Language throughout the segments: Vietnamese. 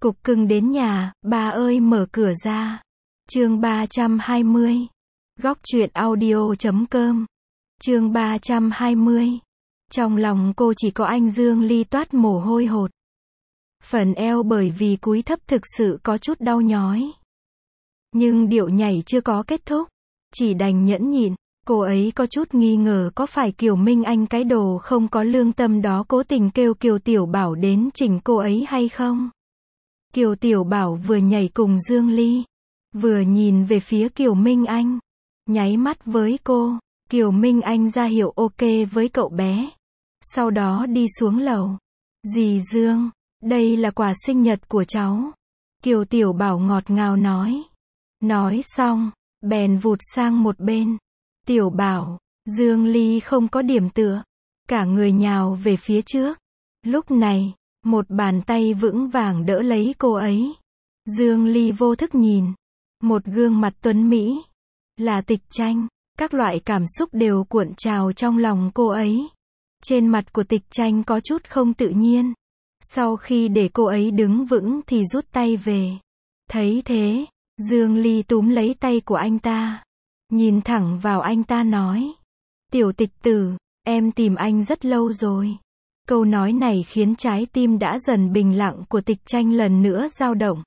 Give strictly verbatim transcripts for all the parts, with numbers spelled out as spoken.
Cục cưng đến nhà, bà ơi mở cửa ra. Chương ba trăm hai mươi. Góc truyện audio chấm com. Chương ba trăm hai mươi. Trong lòng cô chỉ có anh Dương Ly toát mồ hôi hột. Phần eo bởi vì cúi thấp thực sự có chút đau nhói. Nhưng điệu nhảy chưa có kết thúc. Chỉ đành nhẫn nhịn. Cô ấy có chút nghi ngờ có phải Kiều Minh Anh cái đồ không có lương tâm đó cố tình kêu Kiều Tiểu Bảo đến chỉnh cô ấy hay không? Kiều Tiểu Bảo vừa nhảy cùng Dương Ly, vừa nhìn về phía Kiều Minh Anh, nháy mắt với cô. Kiều Minh Anh ra hiệu ok với cậu bé, sau đó đi xuống lầu. Dì Dương, đây là quà sinh nhật của cháu. Kiều Tiểu Bảo ngọt ngào nói. Nói xong, bèn vụt sang một bên. Tiểu Bảo, Dương Ly không có điểm tựa, cả người nhào về phía trước. Lúc này, một bàn tay vững vàng đỡ lấy cô ấy. Dương Ly vô thức nhìn. Một gương mặt tuấn mỹ. Là Tịch Tranh. Các loại cảm xúc đều cuộn trào trong lòng cô ấy. Trên mặt của Tịch Tranh có chút không tự nhiên. Sau khi để cô ấy đứng vững thì rút tay về. Thấy thế, Dương Ly túm lấy tay của anh ta. Nhìn thẳng vào anh ta nói. Tiểu Tịch Tử, em tìm anh rất lâu rồi. Câu nói này khiến trái tim đã dần bình lặng của Tịch Tranh lần nữa dao động.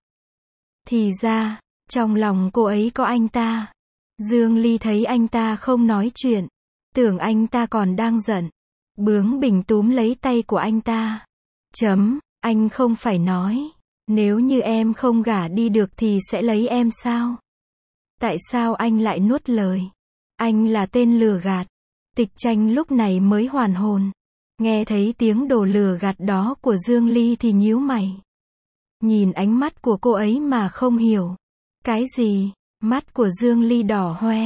Thì ra, trong lòng cô ấy có anh ta. Dương Ly thấy anh ta không nói chuyện, tưởng anh ta còn đang giận. Bướng bỉnh túm lấy tay của anh ta. Chấm, anh không phải nói, nếu như em không gả đi được thì sẽ lấy em sao? Tại sao anh lại nuốt lời? Anh là tên lừa gạt. Tịch Tranh lúc này mới hoàn hồn. Nghe thấy tiếng đồ lừa gạt đó của Dương Ly thì nhíu mày. Nhìn ánh mắt của cô ấy mà không hiểu. Cái gì? Mắt của Dương Ly đỏ hoe.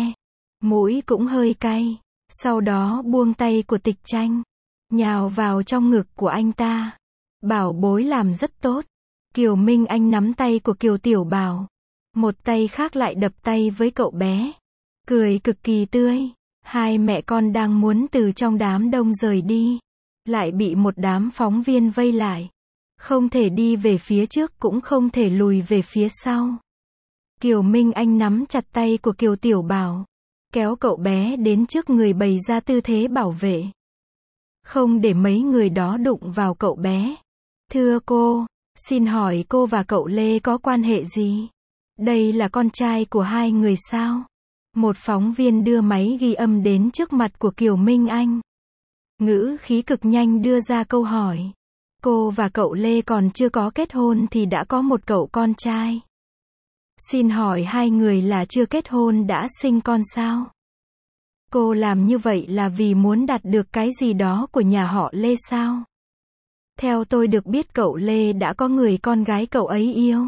Mũi cũng hơi cay. Sau đó buông tay của Tịch Tranh. Nhào vào trong ngực của anh ta. Bảo bối làm rất tốt. Kiều Minh Anh nắm tay của Kiều Tiểu Bảo. Một tay khác lại đập tay với cậu bé. Cười cực kỳ tươi. Hai mẹ con đang muốn từ trong đám đông rời đi. Lại bị một đám phóng viên vây lại. Không thể đi về phía trước cũng không thể lùi về phía sau. Kiều Minh Anh nắm chặt tay của Kiều Tiểu Bảo. Kéo cậu bé đến trước người bày ra tư thế bảo vệ. Không để mấy người đó đụng vào cậu bé. Thưa cô, xin hỏi cô và cậu Lê có quan hệ gì? Đây là con trai của hai người sao? Một phóng viên đưa máy ghi âm đến trước mặt của Kiều Minh Anh. Ngữ khí cực nhanh đưa ra câu hỏi. Cô và cậu Lê còn chưa có kết hôn thì đã có một cậu con trai. Xin hỏi hai người là chưa kết hôn đã sinh con sao? Cô làm như vậy là vì muốn đạt được cái gì đó của nhà họ Lê sao? Theo tôi được biết cậu Lê đã có người con gái cậu ấy yêu.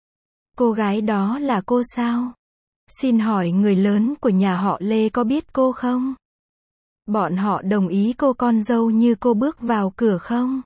Cô gái đó là cô sao? Xin hỏi người lớn của nhà họ Lê có biết cô không? Bọn họ đồng ý cô con dâu như cô bước vào cửa không?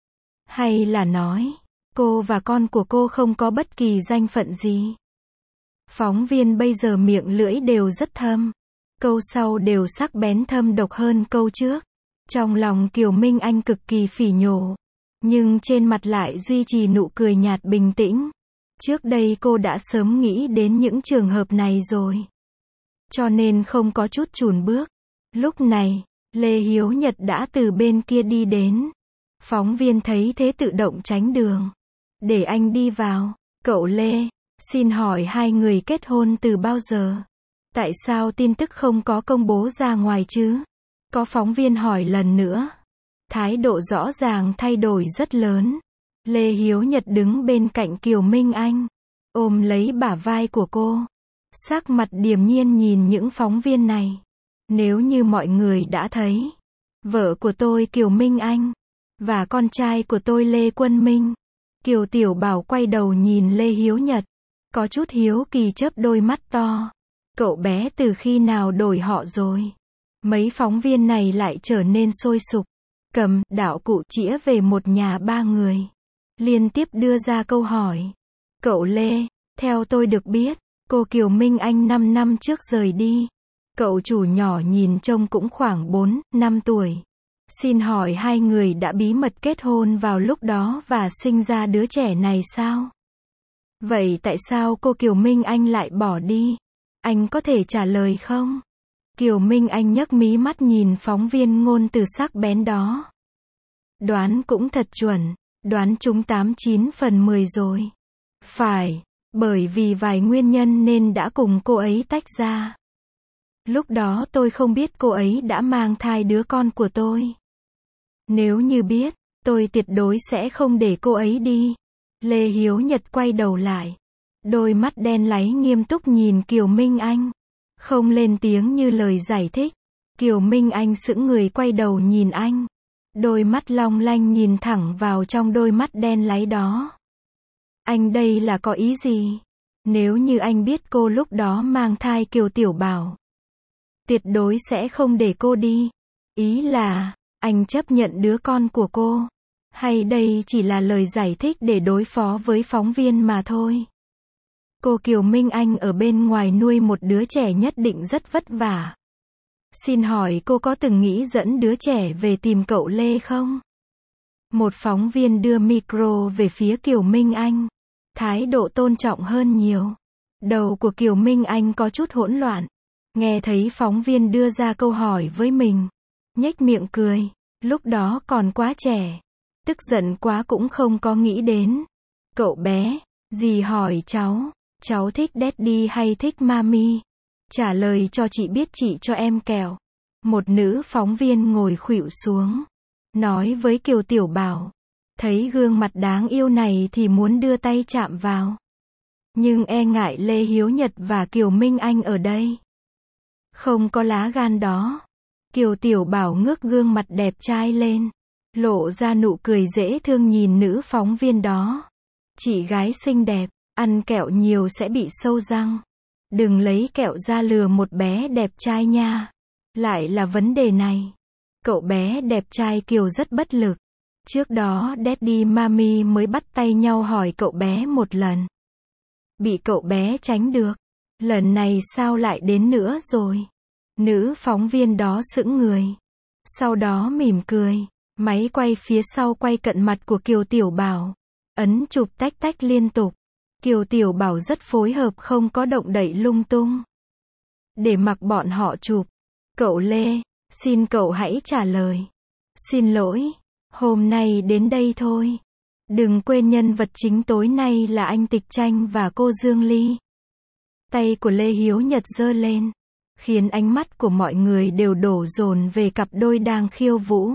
Hay là nói, cô và con của cô không có bất kỳ danh phận gì? Phóng viên bây giờ miệng lưỡi đều rất thâm. Câu sau đều sắc bén thâm độc hơn câu trước. Trong lòng Kiều Minh Anh cực kỳ phỉ nhổ. Nhưng trên mặt lại duy trì nụ cười nhạt bình tĩnh. Trước đây cô đã sớm nghĩ đến những trường hợp này rồi. Cho nên không có chút chùn bước. Lúc này, Lê Hiếu Nhật đã từ bên kia đi đến. Phóng viên thấy thế tự động tránh đường. Để anh đi vào. Cậu Lê, xin hỏi hai người kết hôn từ bao giờ? Tại sao tin tức không có công bố ra ngoài chứ? Có phóng viên hỏi lần nữa. Thái độ rõ ràng thay đổi rất lớn. Lê Hiếu Nhật đứng bên cạnh Kiều Minh Anh, ôm lấy bả vai của cô. Sắc mặt điềm nhiên nhìn những phóng viên này. Nếu như mọi người đã thấy, vợ của tôi Kiều Minh Anh, và con trai của tôi Lê Quân Minh. Kiều Tiểu Bảo quay đầu nhìn Lê Hiếu Nhật, có chút hiếu kỳ chớp đôi mắt to. Cậu bé từ khi nào đổi họ rồi? Mấy phóng viên này lại trở nên sôi sục. Cầm, đạo cụ chĩa về một nhà ba người. Liên tiếp đưa ra câu hỏi. Cậu Lê, theo tôi được biết, cô Kiều Minh Anh năm năm trước rời đi. Cậu chủ nhỏ nhìn trông cũng khoảng bốn, năm tuổi. Xin hỏi hai người đã bí mật kết hôn vào lúc đó và sinh ra đứa trẻ này sao? Vậy tại sao cô Kiều Minh Anh lại bỏ đi? Anh có thể trả lời không? Kiều Minh Anh nhấc mí mắt nhìn phóng viên ngôn từ sắc bén đó. Đoán cũng thật chuẩn, đoán trúng tám chín phần mười rồi. Phải, bởi vì vài nguyên nhân nên đã cùng cô ấy tách ra. Lúc đó tôi không biết cô ấy đã mang thai đứa con của tôi. Nếu như biết, tôi tuyệt đối sẽ không để cô ấy đi. Lê Hiếu Nhật quay đầu lại. Đôi mắt đen láy nghiêm túc nhìn Kiều Minh Anh. Không lên tiếng như lời giải thích. Kiều Minh Anh sững người quay đầu nhìn anh. Đôi mắt long lanh nhìn thẳng vào trong đôi mắt đen láy đó. Anh đây là có ý gì? Nếu như anh biết cô lúc đó mang thai Kiều Tiểu Bảo, tuyệt đối sẽ không để cô đi. Ý là, anh chấp nhận đứa con của cô. Hay đây chỉ là lời giải thích để đối phó với phóng viên mà thôi. Cô Kiều Minh Anh ở bên ngoài nuôi một đứa trẻ nhất định rất vất vả. Xin hỏi cô có từng nghĩ dẫn đứa trẻ về tìm cậu Lê không? Một phóng viên đưa micro về phía Kiều Minh Anh. Thái độ tôn trọng hơn nhiều. Đầu của Kiều Minh Anh có chút hỗn loạn. Nghe thấy phóng viên đưa ra câu hỏi với mình. Nhếch miệng cười. Lúc đó còn quá trẻ. Tức giận quá cũng không có nghĩ đến. Cậu bé, dì hỏi cháu, cháu thích daddy hay thích mami? Trả lời cho chị biết chị cho em kẹo. Một nữ phóng viên ngồi khuỵu xuống. Nói với Kiều Tiểu Bảo. Thấy gương mặt đáng yêu này thì muốn đưa tay chạm vào. Nhưng e ngại Lê Hiếu Nhật và Kiều Minh Anh ở đây. Không có lá gan đó. Kiều Tiểu Bảo ngước gương mặt đẹp trai lên. Lộ ra nụ cười dễ thương nhìn nữ phóng viên đó. Chị gái xinh đẹp, ăn kẹo nhiều sẽ bị sâu răng. Đừng lấy kẹo ra lừa một bé đẹp trai nha. Lại là vấn đề này. Cậu bé đẹp trai Kiều rất bất lực. Trước đó Daddy Mami mới bắt tay nhau hỏi cậu bé một lần. Bị cậu bé tránh được. Lần này sao lại đến nữa rồi? Nữ phóng viên đó sững người. Sau đó mỉm cười. Máy quay phía sau quay cận mặt của Kiều Tiểu Bảo. Ấn chụp tách tách liên tục. Kiều Tiểu Bảo rất phối hợp không có động đậy lung tung. Để mặc bọn họ chụp. Cậu Lê, xin cậu hãy trả lời. Xin lỗi, hôm nay đến đây thôi. Đừng quên nhân vật chính tối nay là anh Tịch Tranh và cô Dương Ly. Tay của Lê Hiếu Nhật giơ lên. Khiến ánh mắt của mọi người đều đổ dồn về cặp đôi đang khiêu vũ.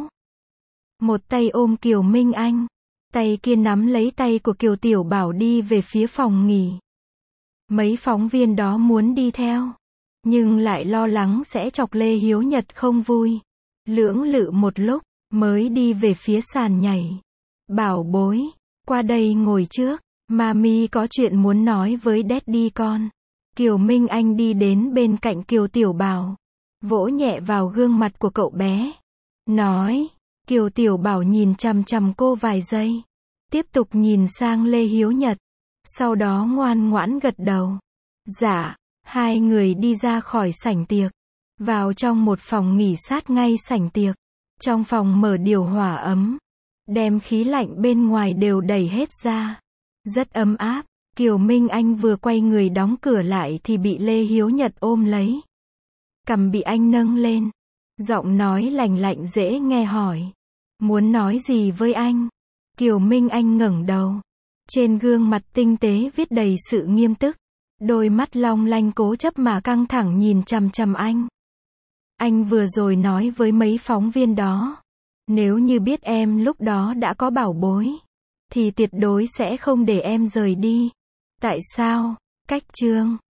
Một tay ôm Kiều Minh Anh. Tay kia nắm lấy tay của Kiều Tiểu Bảo đi về phía phòng nghỉ. Mấy phóng viên đó muốn đi theo. Nhưng lại lo lắng sẽ chọc Lê Hiếu Nhật không vui. Lưỡng lự một lúc, mới đi về phía sàn nhảy. Bảo bối, qua đây ngồi trước. Mami có chuyện muốn nói với Daddy con. Kiều Minh Anh đi đến bên cạnh Kiều Tiểu Bảo. Vỗ nhẹ vào gương mặt của cậu bé. Nói. Kiều Tiểu Bảo nhìn chằm chằm cô vài giây. Tiếp tục nhìn sang Lê Hiếu Nhật. Sau đó ngoan ngoãn gật đầu. Dạ. Hai người đi ra khỏi sảnh tiệc. Vào trong một phòng nghỉ sát ngay sảnh tiệc. Trong phòng mở điều hòa ấm. Đem khí lạnh bên ngoài đều đẩy hết ra. Rất ấm áp. Kiều Minh Anh vừa quay người đóng cửa lại thì bị Lê Hiếu Nhật ôm lấy. Cằm bị anh nâng lên. Giọng nói lành lạnh dễ nghe hỏi. Muốn nói gì với anh? Kiều Minh Anh ngẩng đầu. Trên gương mặt tinh tế viết đầy sự nghiêm túc. Đôi mắt long lanh cố chấp mà căng thẳng nhìn chằm chằm anh. Anh vừa rồi nói với mấy phóng viên đó. Nếu như biết em lúc đó đã có bảo bối. Thì tuyệt đối sẽ không để em rời đi. Tại sao? Cách chương